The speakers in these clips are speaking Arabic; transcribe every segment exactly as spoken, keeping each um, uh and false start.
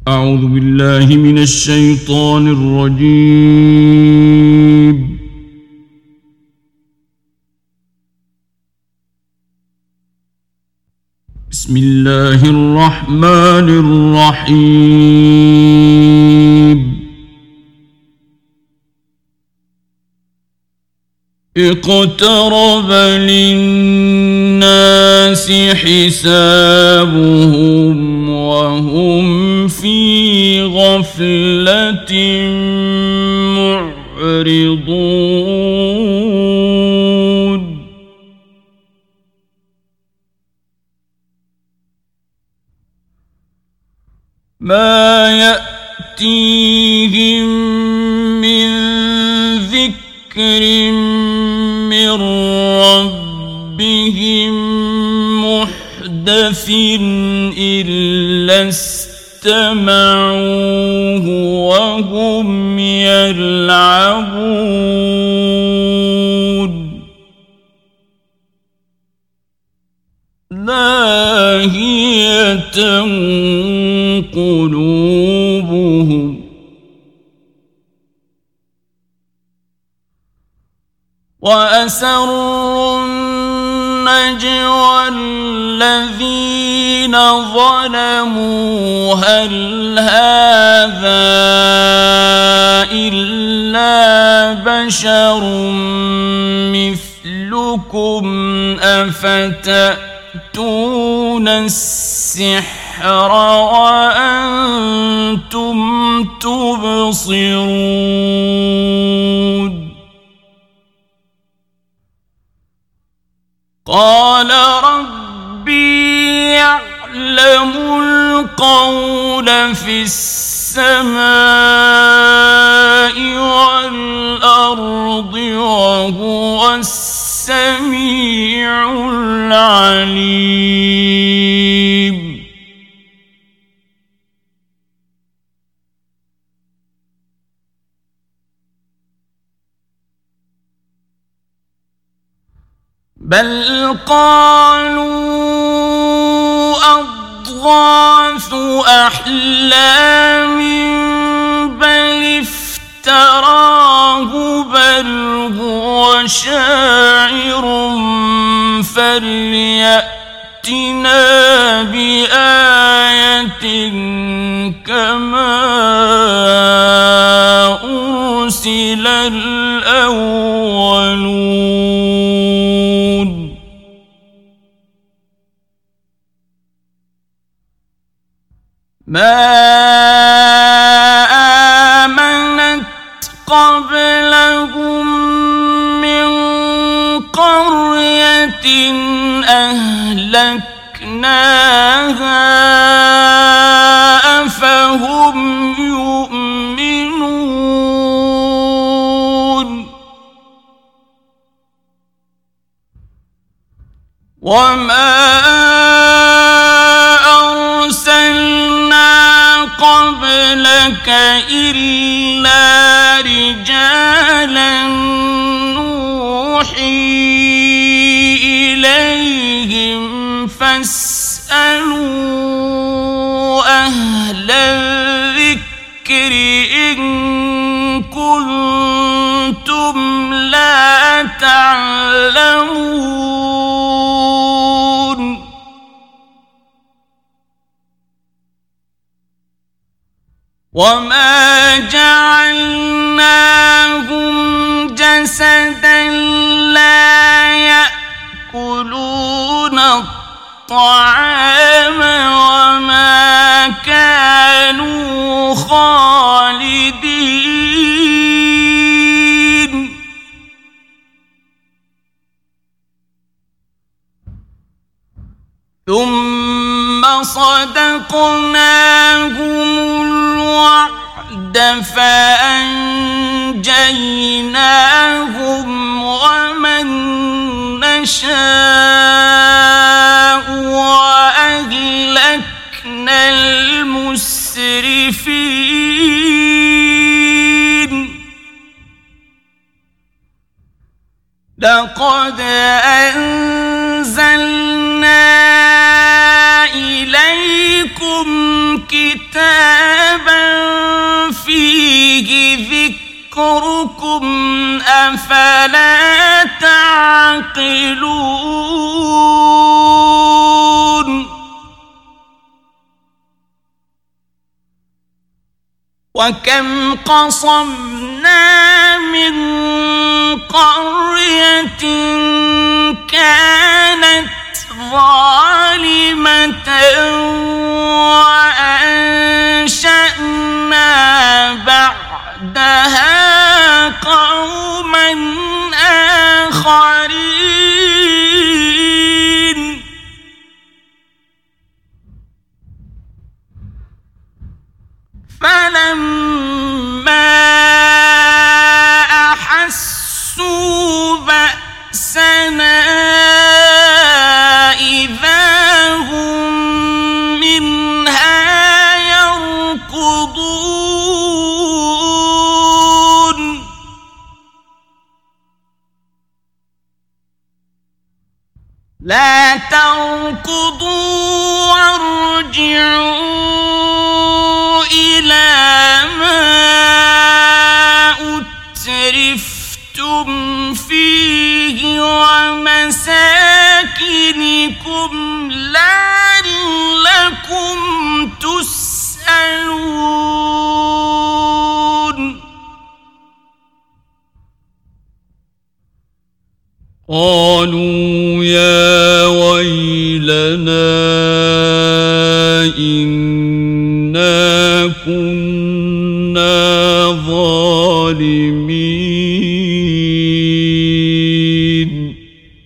أعوذ بالله من الشيطان الرجيم. بسم الله الرحمن الرحيم. اقترب للناس حسابهم وهم في غفلة معرضون. ما يأتيهم من ذكر من ربهم محدث إلا استمعوه وهم يلعبون. لاهية قلوبهم وأسروا النجوى الذين ظلموا هل هذا إلا بشر مثلكم أفتأتون السحر وأنتم تبصرون. قال ربي يعلم القول في السماء والأرض وهو السميع العليم. بل قالوا أضغاث أحلام بل افتراه بل هو شاعر فليأتنا بآية كما أرسل الأولون. ما آمنت قبلهم من قرية أهلكناها أفهم يؤمنون. وما قبلك إلا رجالا نوحي إليهم فاسألوا أهل الذكر إن كنتم لا تعلمون. وما جعلناهم جسدا لا يأكلون الطعام وما كانوا خالدين. ثم صدقناهم الوعد فأنجيناهم ومن نشاء وأهلكنا المسرفين. لقد أنزلنا إليكم كتابا كتابا فيه ذكركم أفلا تعقلون وكم قصمنا من قرية كانت ظالمة وأنشأنا بعدها قوما آخرين فلما أحسوا بأسنا إذا هم منها يركضون لا تركضوا وارجعوا إلى ما أترفتم فيه ومساكنكم لعلكم تسألون قالوا يا ويلنا إنا كنا ظالمين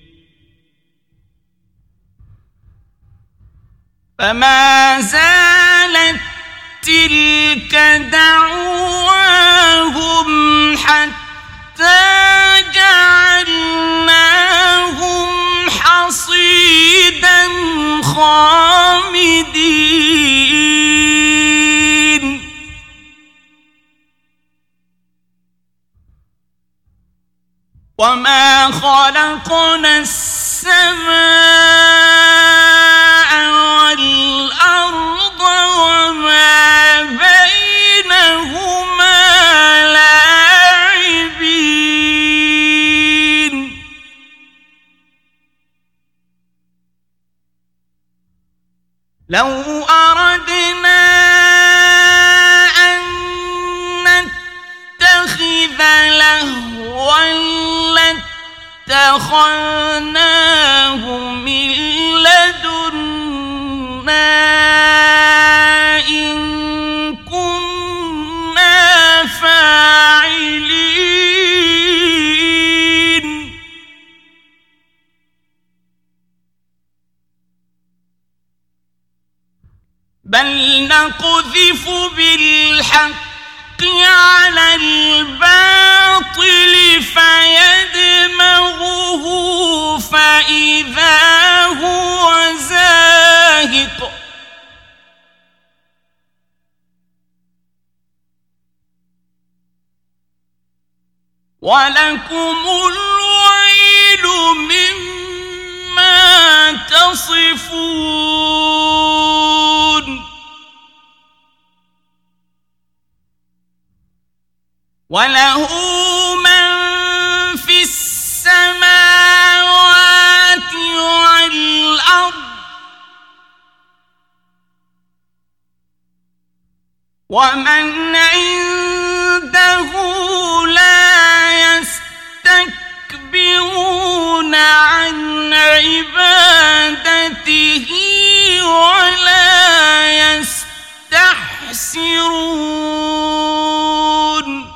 فما زالت تلك دعواهم حتى جعلناهم حصيدا خامدين وما خلقنا السماء والأرض وما بينهما لاعبين لو أردنا أن نتخذ لهوا لاتخذناه من لدنا إن كنا فاعلين بل نقذف بالحق على الباطل فيدمغه فإذا هو زاهق ولكم الويل مما تصفون وله من في السماوات والأرض ومن عنده لا يستكبرون عن عبادته ولا يستحسرون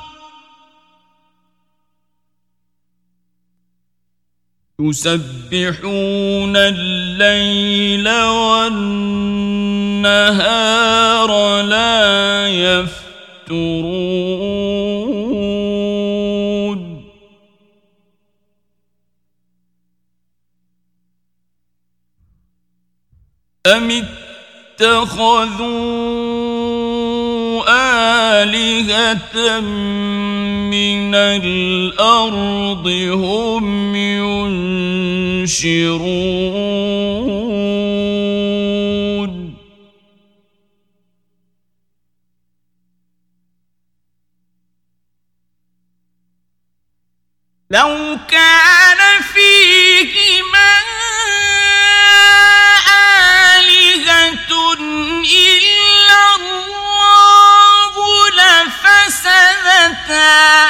يسبحون الليل والنهار لا يفترون أم اتخذوا آلهة من الأرض هم ينشرون لو كان فيهما آلهة إلا الله لفسدتا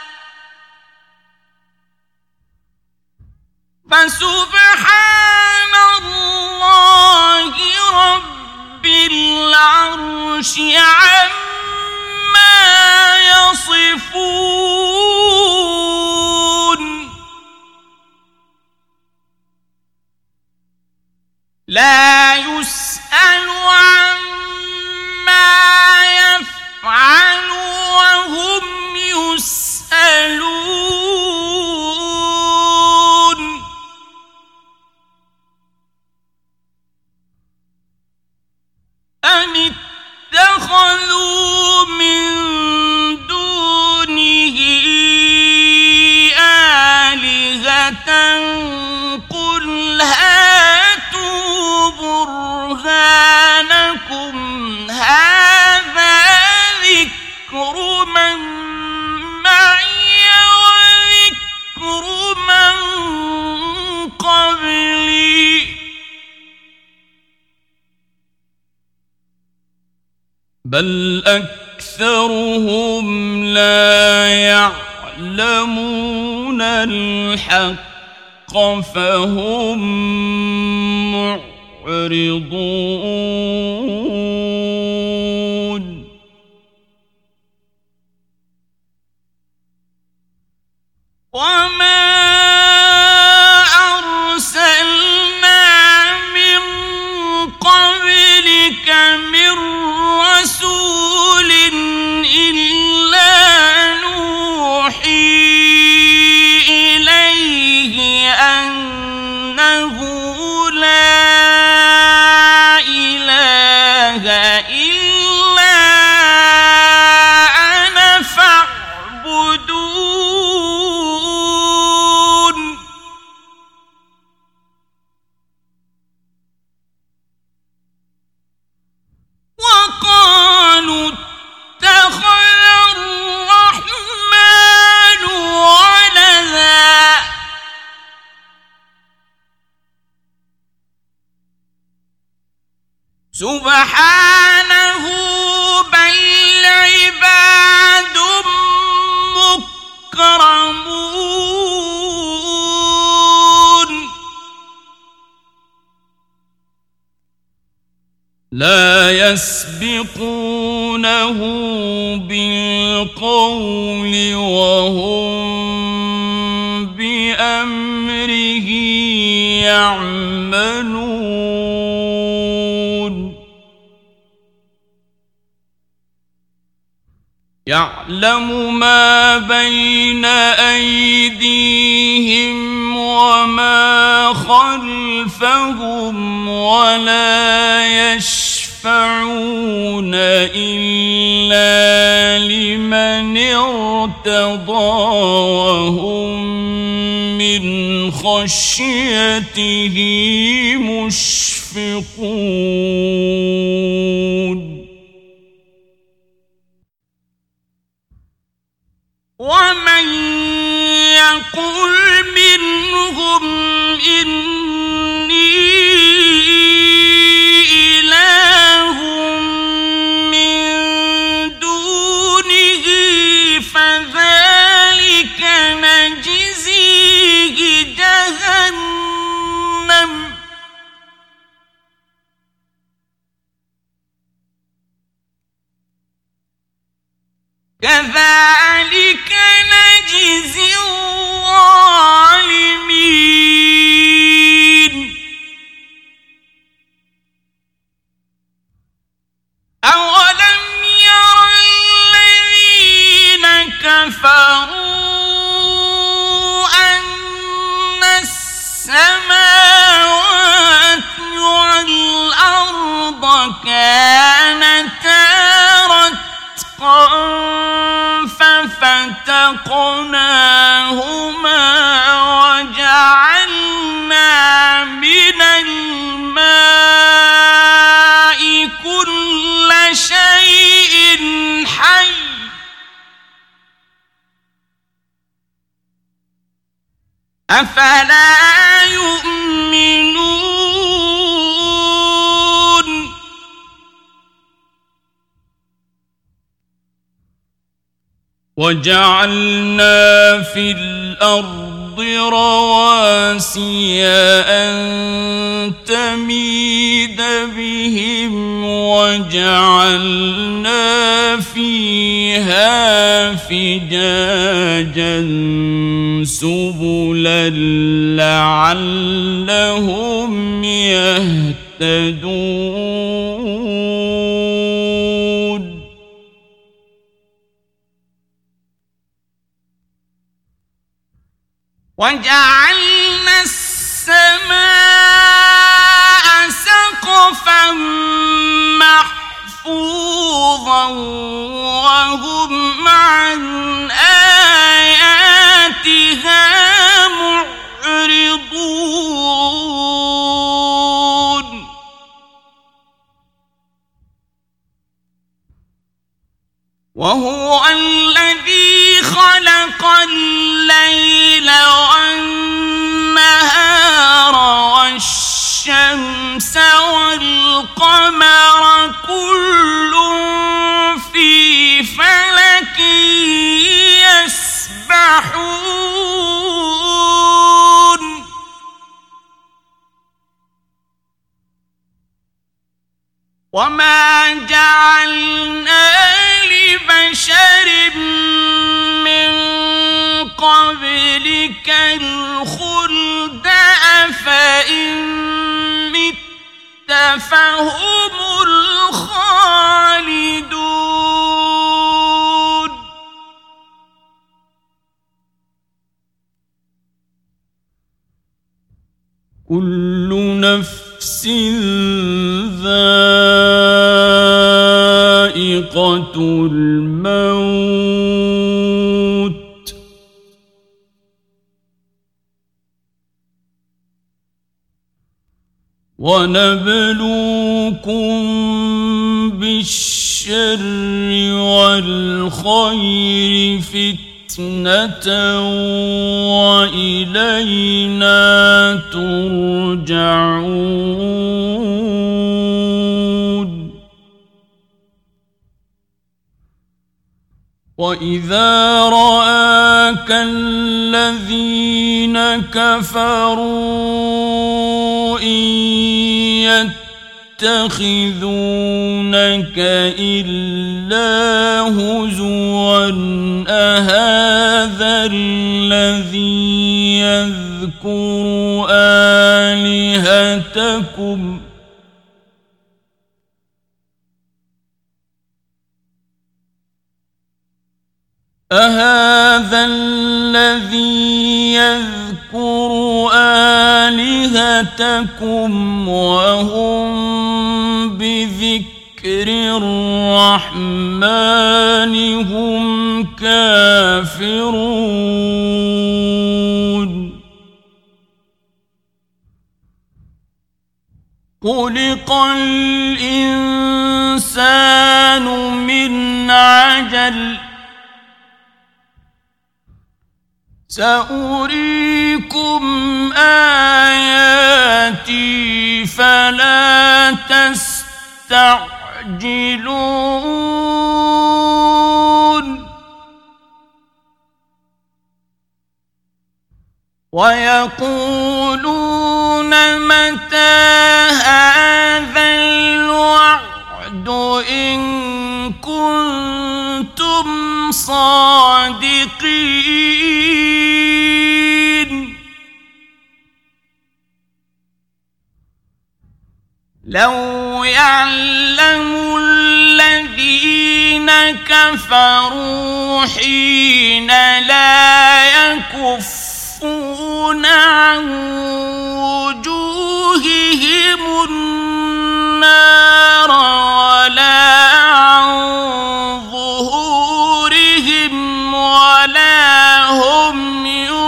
فسبحان الله رب العرش عما يصفون لا يسأل عما يفعل وهم يسألون أم اتخذوا من دونه آلهة قل هاتوا برهانكم هذا ذكر من معي وذكر من قبلي بل أكثرهم لا يعلمون الحق فهم معرضون وما أرسلنا من قبلك من رسول إلا نوحي إليه أنه لا إله إلا أنا فاعبدون وقالوا اتخذ الرحمن ولدا سبحانه بل عباد مكرمون لا يسبقونه بالقول وهم بأمره يعملون يعلم ما بين أيديهم وما خلفهم ولا يشفعون إلا لمن ارتضى وهم من خشيته مشفقون ومن يقل منهم إني إله من دونه فذلك نجزيه جهنم كذلك نجزي الظالمين أولم ير الذين كفروا أن السماوات والأرض كانتا رتقا ففتقناهما وجعلنا من الماء كل شيء حي أفلا يؤمنون وجعلنا في الأرض رواسي أن تميد بهم وجعلنا فيها فجاجا سبلا لعلهم يهتدون وجعلنا السماء سقفا محفوظا وهم عن آياتها معرضون وهو الذي خلق الليل والنهار والشمس والقمر كل في فلك يسبحون وما جعلنا لبشر من قبلك الخلد أفإن مت فهم الخالدون كل نفس ذائقة الموت ونبلوكم بالشر والخير فتنة وإلينا ترجعون وإذا رآك الذين كفروا إن يتخذونك إلا هزوا أهذا الذي يذكر آلهتكم أهذا الذي يذكر آلهتكم وهم بذكر الرحمن هم كافرون خلق الإنسان من عجل سأريكم آياتي فلا تستعجلون ويقولون متى هذا الوعد إن كنتم صادقين لو يعلم الذين كفروا حين لا يكفون عن وجوههم النار ولا عن ظهورهم ولا هم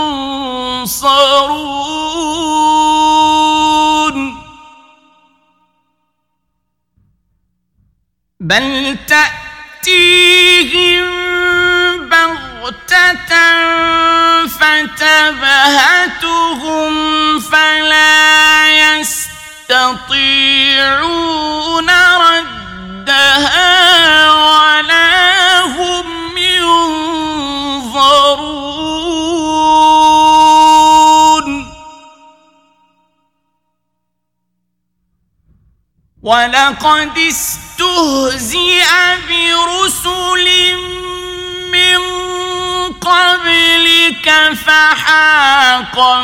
ينصرون بل تأتيهم بغتة بغتة فتبهتهم فلا يستطيعون ردها ولا هم ينظرون ولقد استهزئ برسل من قبلك فحاق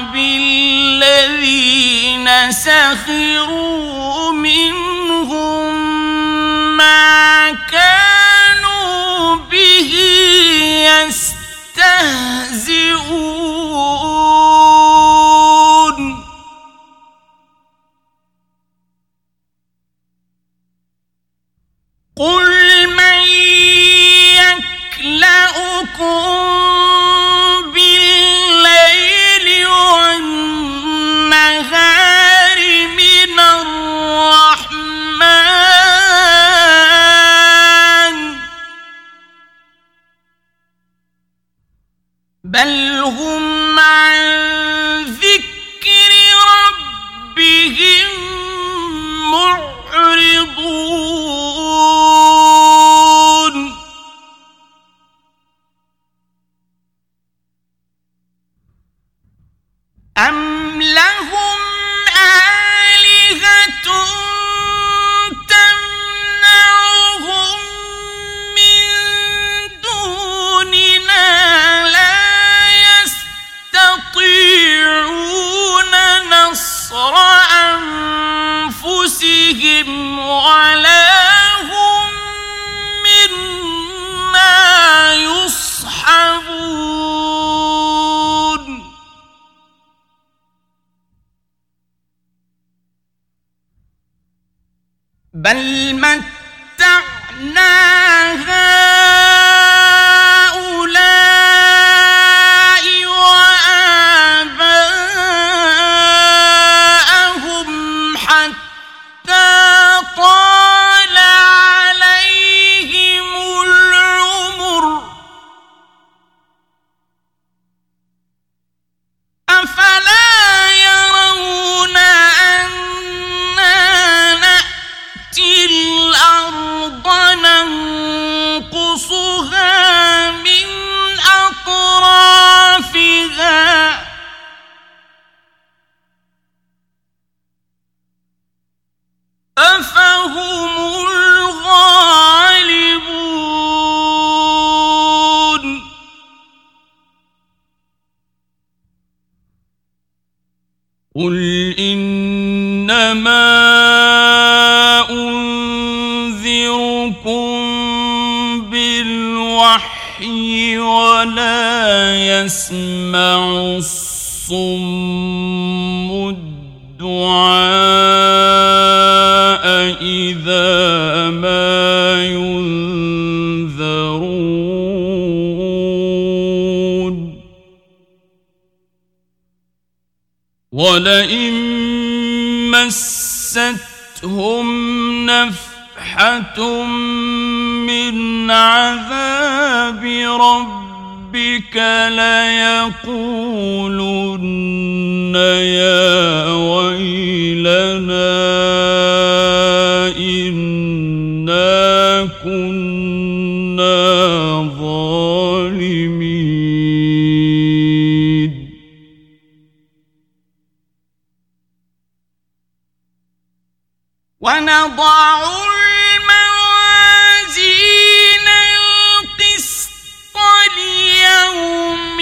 بالذين سخروا منهم ما كانوا به يستهزئون قل من يكلؤكم بالليل والنهار من الرحمن بل هم عن ذكر ربهم معرضون أم لهم آلهة تمنعهم من دوننا لا يستطيعون نصر أنفسهم ولا هم منا يصحبون بل متعنا هؤلاء وآباءهم حتى طال عليهم العمر أفلا يرون أنا نأتي الأرض ننقصها من أطرافها أفهم الغالبون قل إنما أنذركم بالوحي ولا يسمع الصم الدعاء إذا ما ينذرون ولئن مستهم نفحة من عذاب ربك ليقولن يا ويلنا إنا كنا ظالمين ونضع الموازين القسط ليوم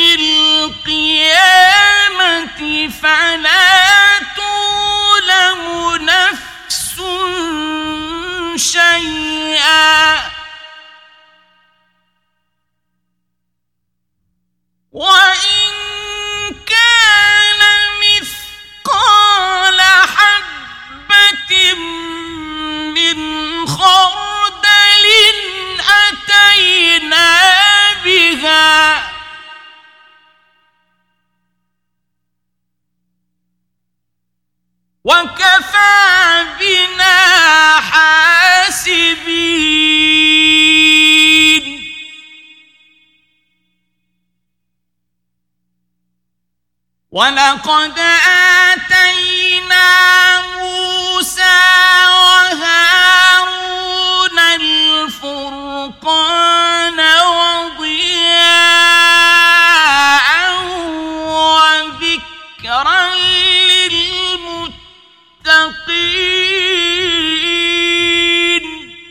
القيامة فلا تظلم نفس شيئا وإن كان مثقال حبة من خردل أتينا بها وكفى بنا حاسبين ولقد آتينا موسى وهارون الفرقان وضياء وذكرا للمتقين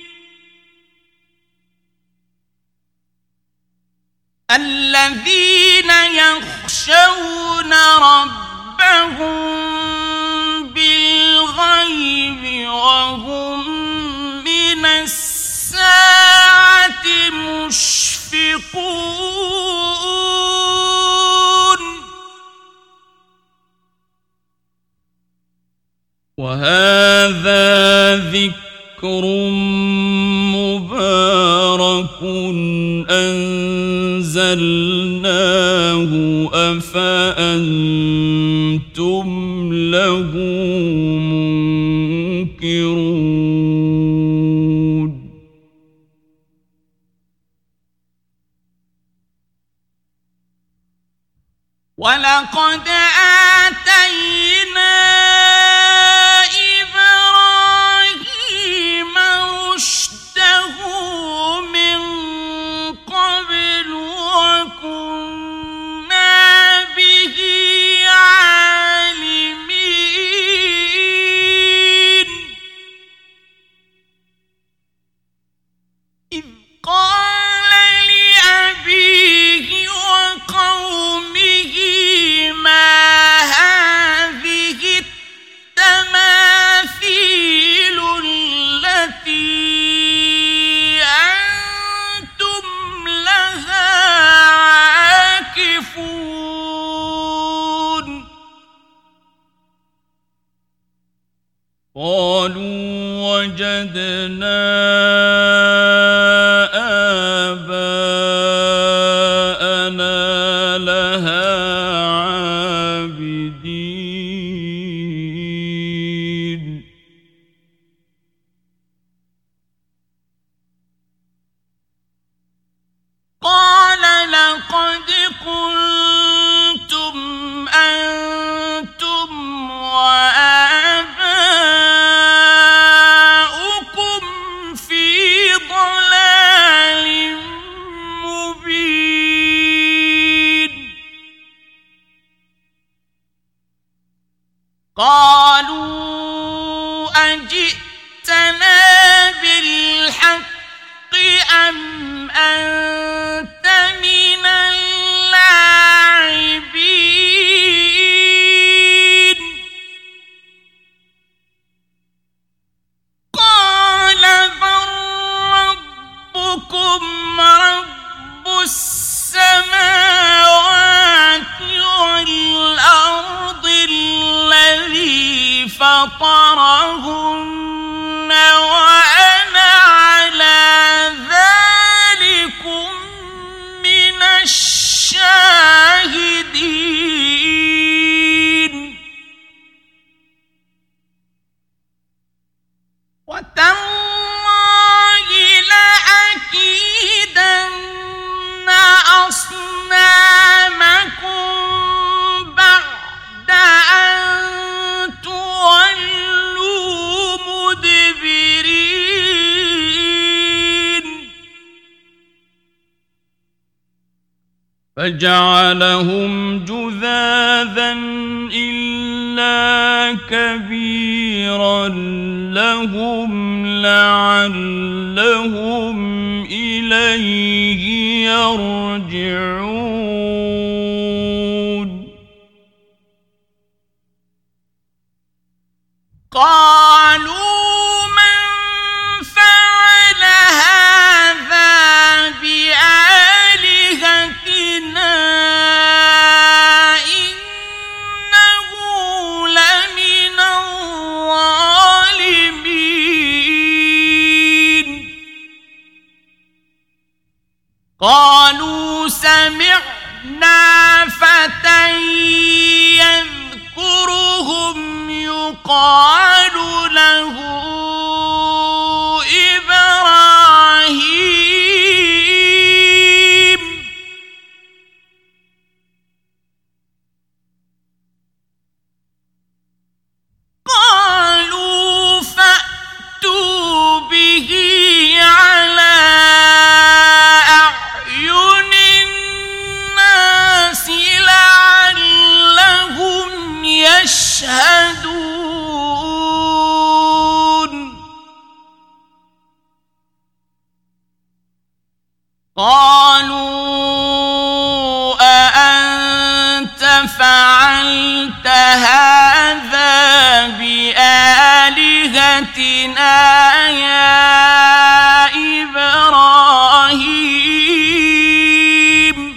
الذين يخشون ربهم بالغيب وهم من الساعة مشفقون وهذا ذكر مبارك أنزلناه أفأنتم له منكرون ولقد آتينا إبراهيم رشده من قبل وكنا به عالمين إذ قال لأبيه وقومه ما هذه التماثيل التي أنتم لها عاكفون قالوا وجدنا آباءنا لها عابدين قال لقد كنتم أنتم وآباؤكم في ضلال مبين قالوا أجئتنا بالحق أم أنت من اللاعبين قال بل ربكم رب السماوات والأرض الذي فطرهن وأنا على ذلكم من الشاهدين وتالله لأكيدن أصنامكم بعد أن تولوا مدبرين فجعلهم جذاذا إلا كبيرا لهم لعلهم إليه يرجعون قالوا من فعل هذا بآلهتنا إنه لمن الظالمين قالوا سمعنا فتى يذكرهم يقال له إبراهيم قالوا أأنت فعلت هذا بآلهتنا يا إبراهيم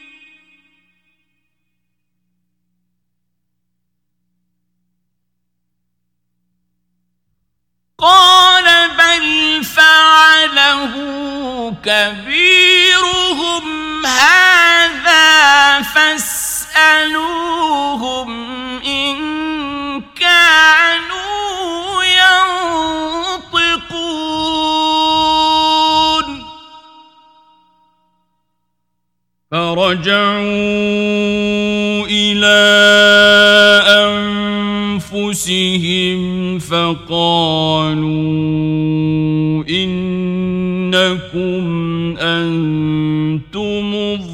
قال بل فعله كبيرهم هذا فاسألوهم إن كانوا ينطقون فرجعوا إلى أنفسهم فقالوا إنكم أنتم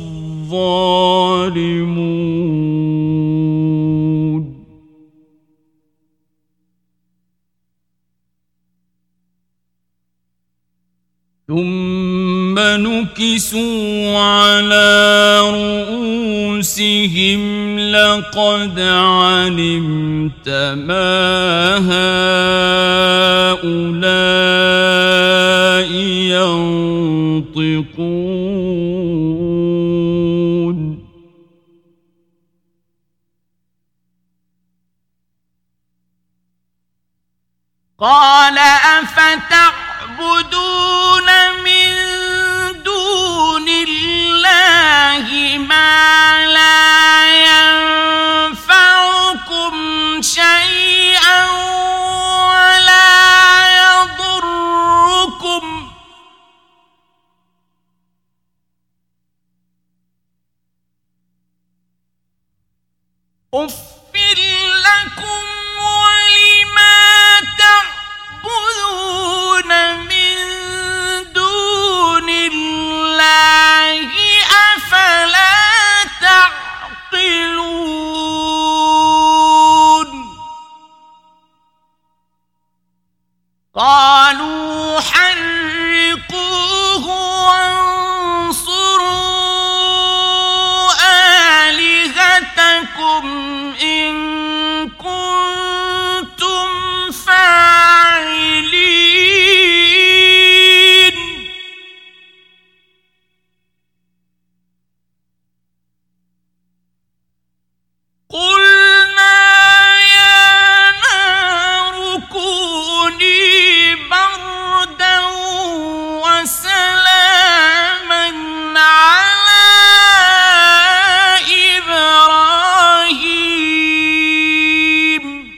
الظالمون ثم نكسوا على رؤوسهم لقد علمت ما هؤلاء ينطقون قال أفتعبدون من دون الله ما لا ينفعكم شيئا ولا يضركم أف لكم ولما تعبدون من دون الله أفلا تعقلون قالوا حرقوه وانصروا آلهتكم إن كنتم فاعلين قلنا يا نار كوني بردا وسلاما على إبراهيم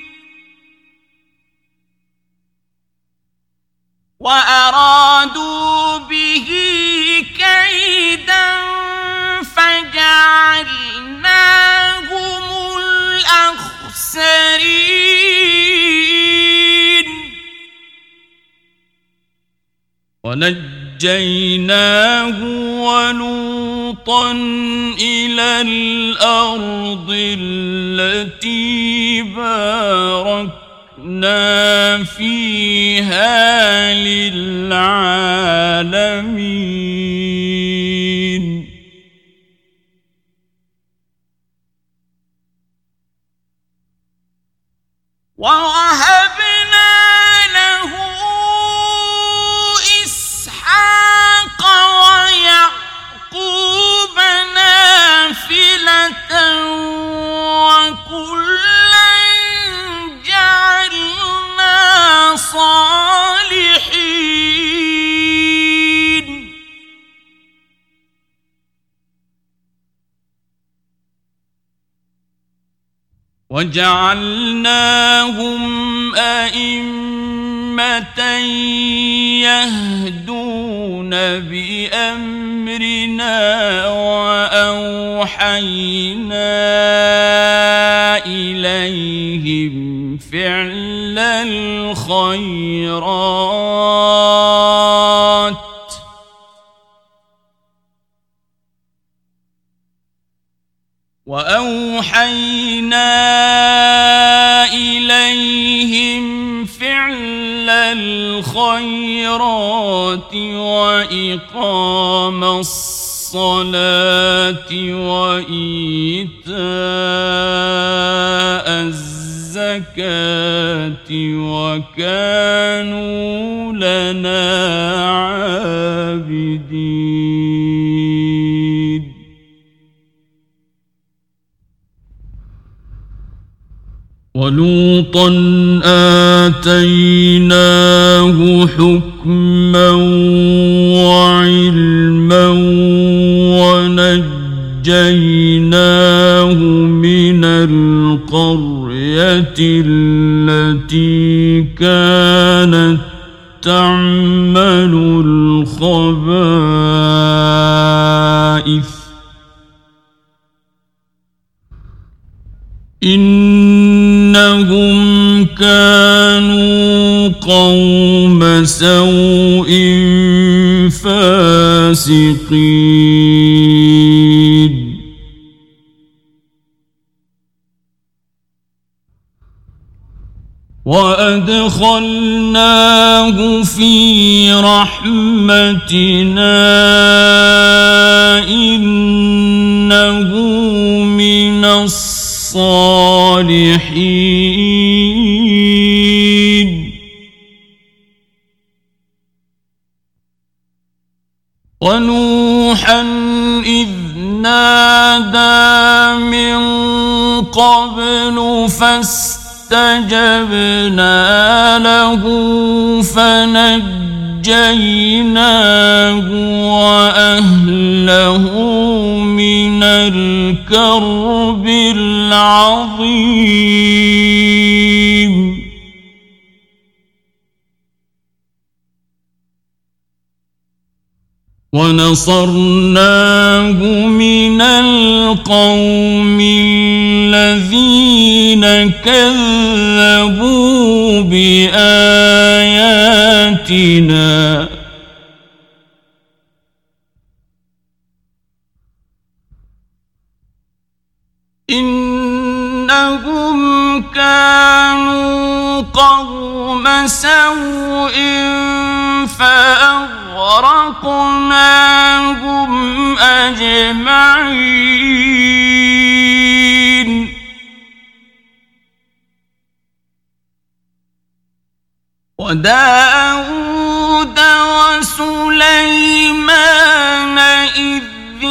وأرادوا به كيدا فجعلناهم الأخسرين ونجيناه ولوطا إلى الأرض التي باركنا فيها للعالمين ووهبنا له إسحاق ويعقوب نافلة وكلا جعلنا صالحين وجعلناهم أئمة يهدون بأمرنا وأوحينا إليهم فعل الخيرات وأوحينا إليهم فعل الخيرات وإقام الصلاة وإيتاء الزكاة وكانوا لنا عابدين. ولوطا آتيناه حكما وعلما ونجيناه من القرية التي كانت تعمل الخبائث إنهم كانوا قوم سوء فاسقين. وأدخلناه في رحمتنا إنه من الصالحين. ونوحا إذ نادى من قبل فاستجبنا له فنجيناه وأهله من الكرب العظيم. ونصرناه من القوم الذين كذبوا بآياتنا إنهم كانوا قوم سوء فأغرقناهم أجمعين. وداود وسليمان إذ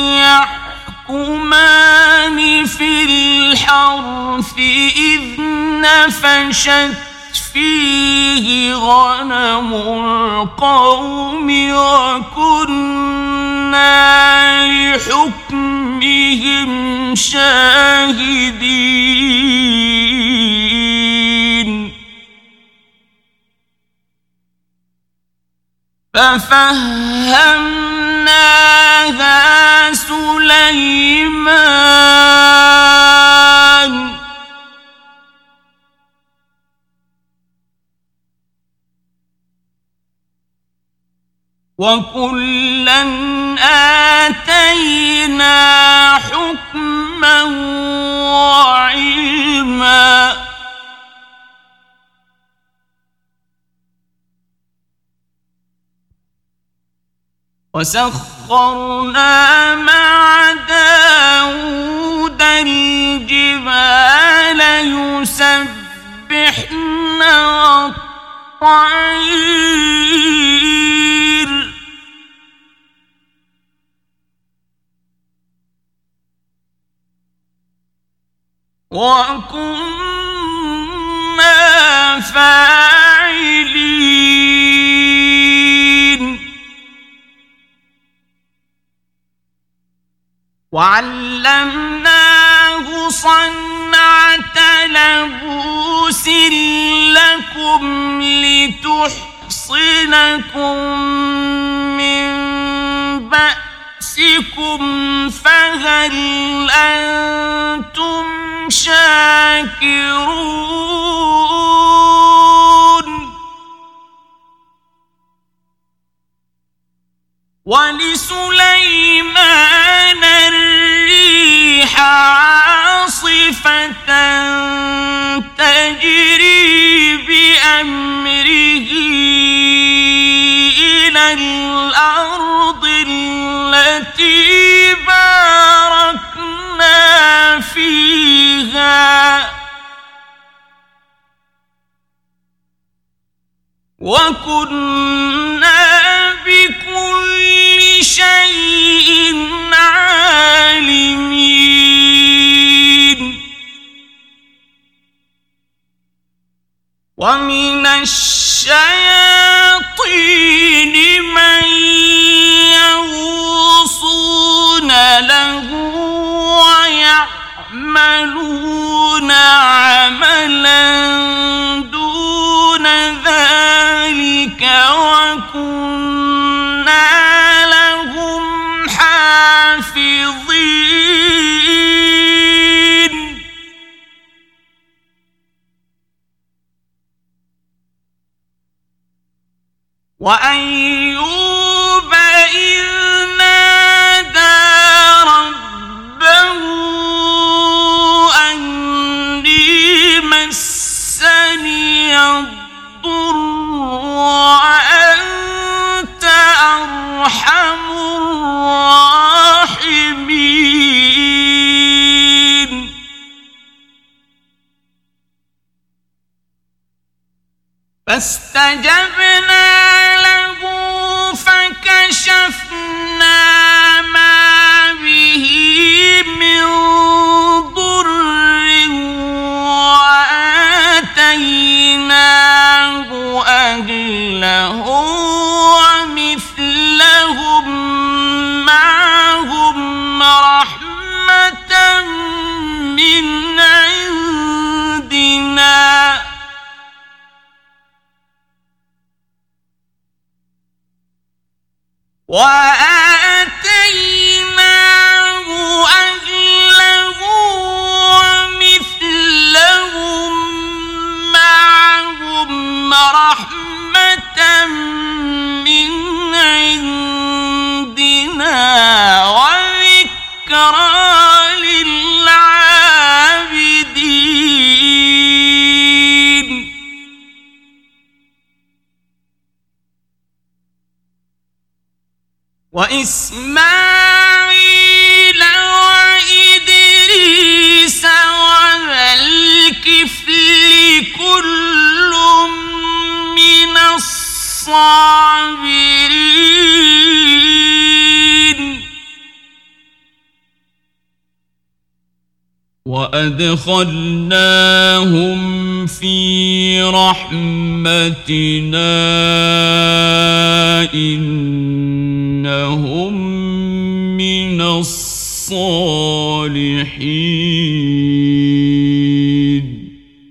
يحكمان في الحرث إذ نفشت فيه غنم القوم وكنا لحكمهم شاهدين. ففهمناها سليمان وكلا آتينا حكما وعلما وسخرنا مع داود الجبال يسبحن والطير وكنا فاعلين. وعلمناه صنعة لبوس لكم لتحصنكم من بأسكم فهل أنتم شاكرون. ولسليمان الريح عاصفة تجري بأمره الأرض التي باركنا فيها وكنا بكل شيء عالمين ومن الشياطين من يغوصون له ويعملون عملا دون ذلك وكنا لهم حافظين وأيوب إذ نادى ربه أني مسني الضر وأنت أرحم الراحمين فاستجبنا له فكشفنا ما به من ضر وآتيناه أهله ومثلهم معهم رحمة من عندنا وآتيناه أهله ومثلهم معهم رحمة من عندنا وذكرى للعابدين وإسماعيل وإدريس وذا الكفل كل من الصابرين وأدخلناهم في رحمتنا إنهم من الصالحين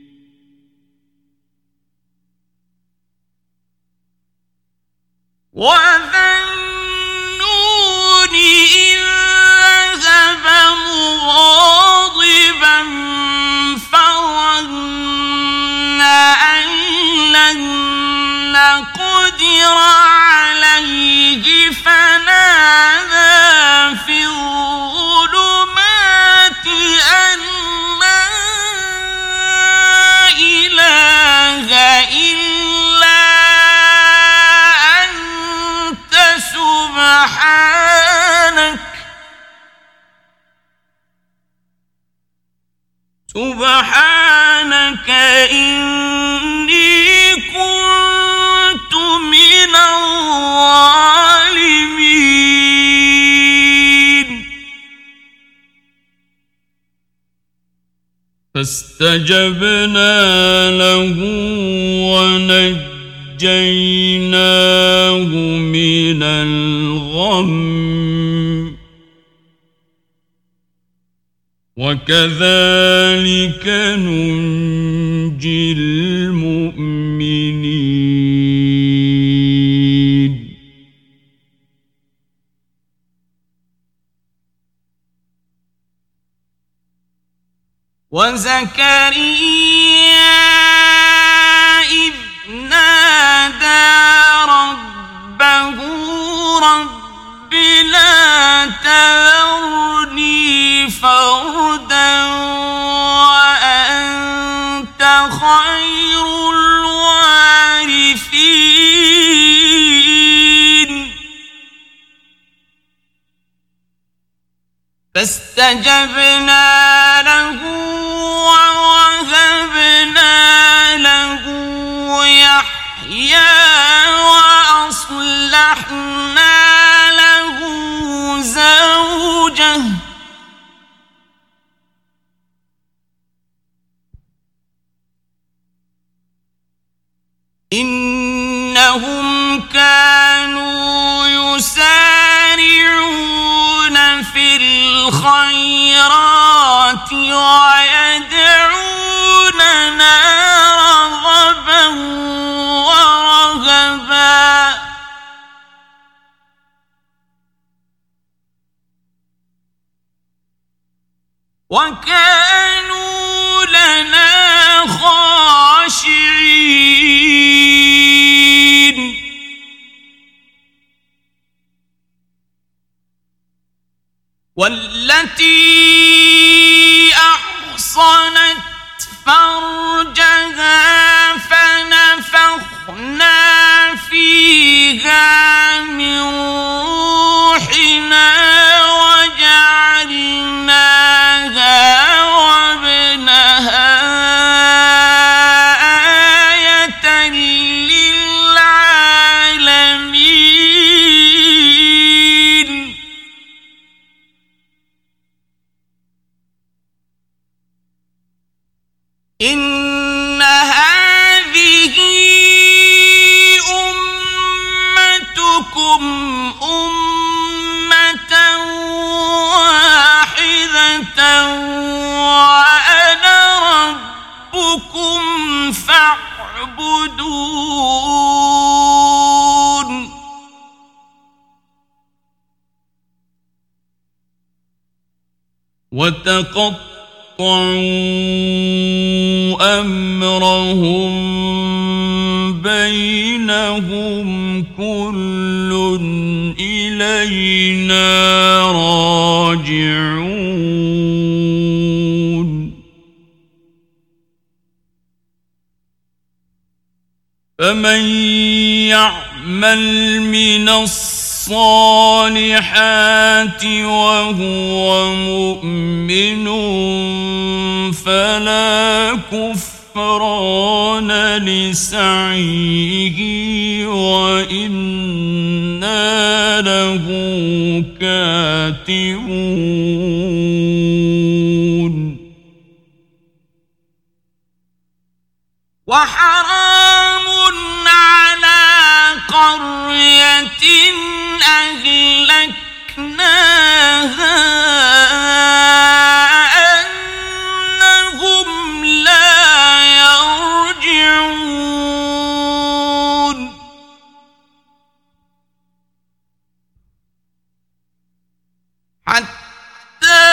وذا النون إذ ذهب مغاضبا فظن أن لن نقدر عليه فنادى في الظلمات أن لا إله إلا أنت سبحانك سبحانك إني كنت من الظالمين فاستجبنا له ونجيناه من الغم وكذلك ننجي المؤمنين وزكريا إذ نادى ربه رب لا تذرني فردا وأنت خير الوارثين فاستجبنا له ووهبنا له يحيى وأصلحنا له زوجه إنهم كانوا يسارعون في الخيرات ويدعوننا رغبا ورهبا وكانوا لنا خاشعين والتي أحصنت فرجها فنفخنا فيها من روحنا وجعلناها وابنها آية للعالمين إن هذه أمتكم أمة واحدة وأنا ربكم فاعبدون وتقطعوا أمرهم بينهم كل إلينا راجعون فمن يعمل من الصالحات وهو مؤمن فلا كفران لسعيه وإنا له كاتبون وحرام على قرية أهلكناها أنهم لا يرجعون حتى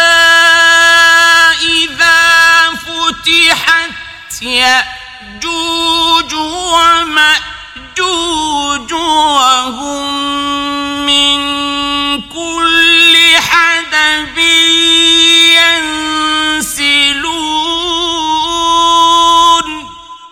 إذا فتحت يأجوج ومأجوج وهم من كل حدب ينسلون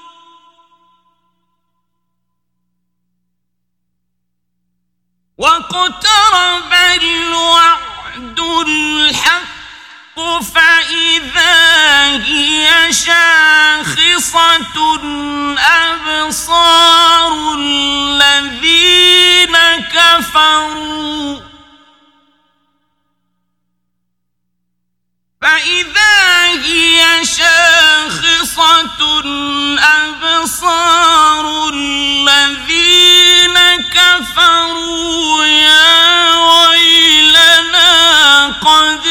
واقترب الوعد الحق فإذا هي شاخصة أبصار الذين كفروا فإذا هي شاخصة أبصار الذين كفروا يا ويلنا قد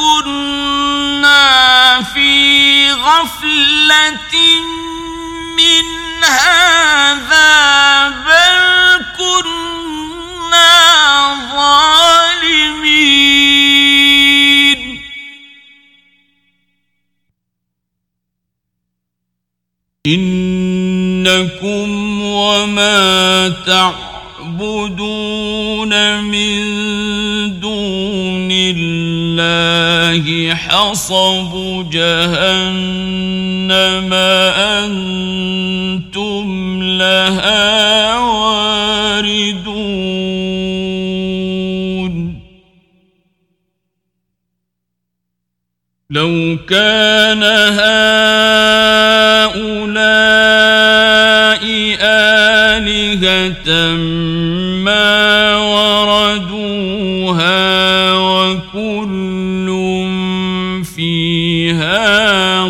كنا في غفلة من هذا بل كنا ظالمين إنكم وما تعبدون من دون الله حصب جهنم أنتم لها واردون لو كان هؤلاء آلهة ما وردوها وكل فيها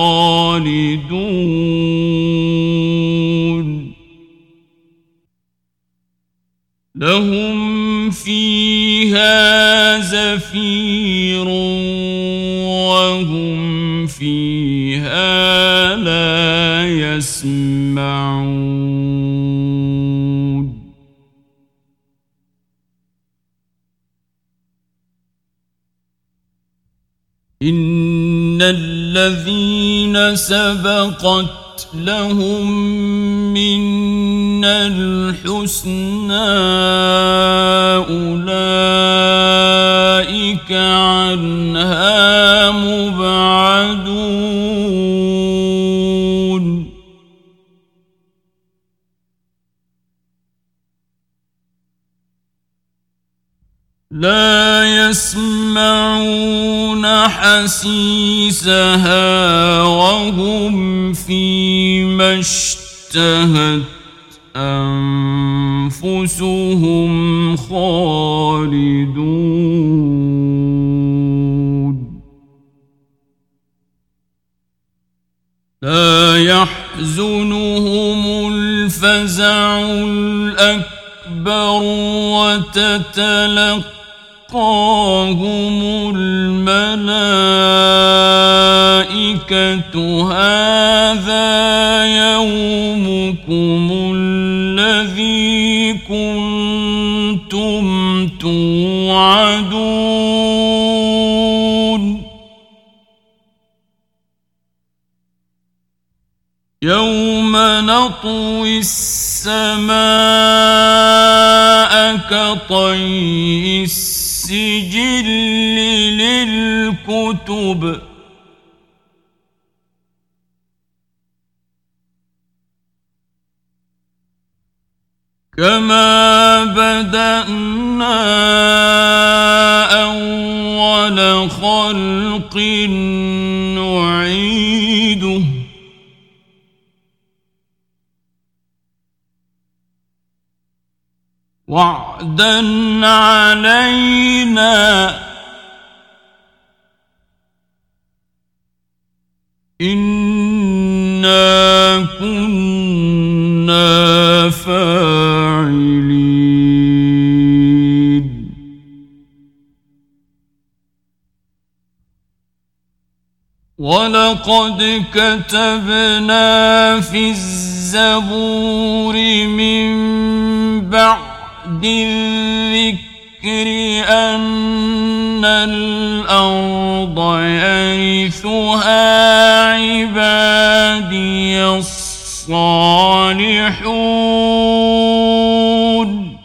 خالدون لهم فيها زفير وهم فيها لا يسمعون إن الذين سبقت لهم منا الحسنى أولئك عنها مبعدون لا يسمعون حسيسها وهم فيما اشتهت أنفسهم خالدون لا يحزنهم الفزع الأكبر وتتلقاهم الملائكة هذا يومكم الذي كنتم توعدون يوم نطوي السماء كطي السجل للكتب كما بدأنا أول خلق نعيده وعدا علينا إنا كنا فاعلين ولقد كتبنا في الزبور من بعد الذكر أن الأرض يرثها عبادي الصالحون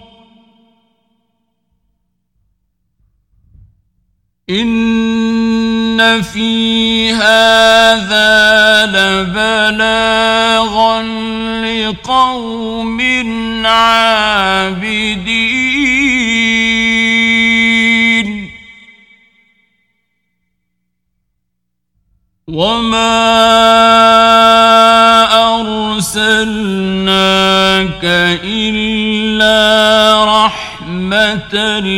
إن في هذا لبلاغا لقوم عابدين وما أرسلناك إلا رحمة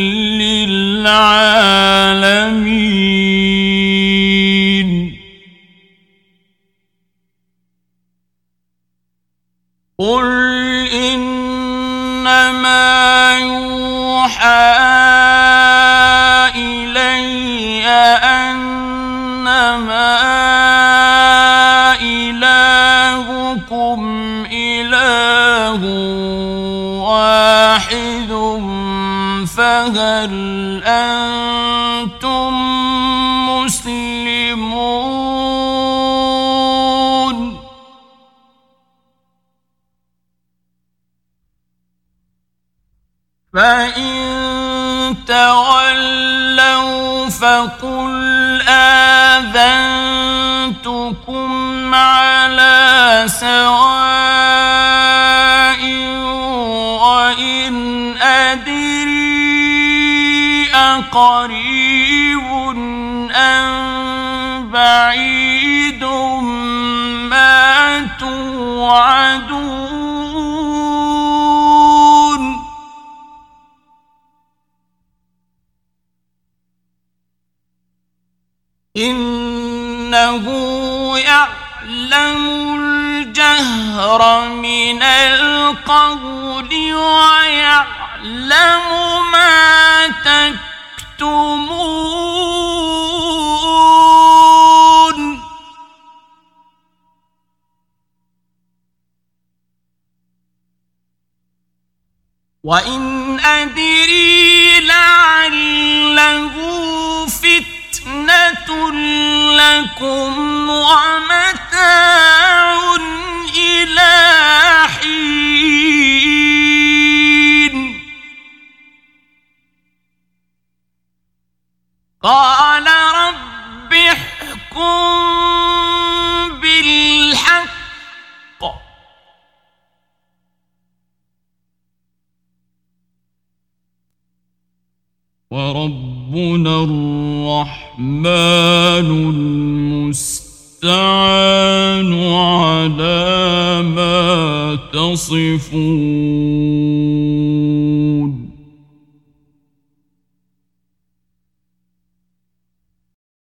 للعالمين قل إنما يوحى إلي أنما إلهكم إله واحد فهل أنتم مسلمون فإن تولوا فقل آذنتكم على سواء وإن أدري أقريب أم بعيد ما توعدون إنه يعلم الجهر من القول ويعلم ما تكتمون وإن أدري لعله فتنة لكم ومتاع إلى حين قال رب احكم بالحق وربنا الرحمن المستعان على ما تصفون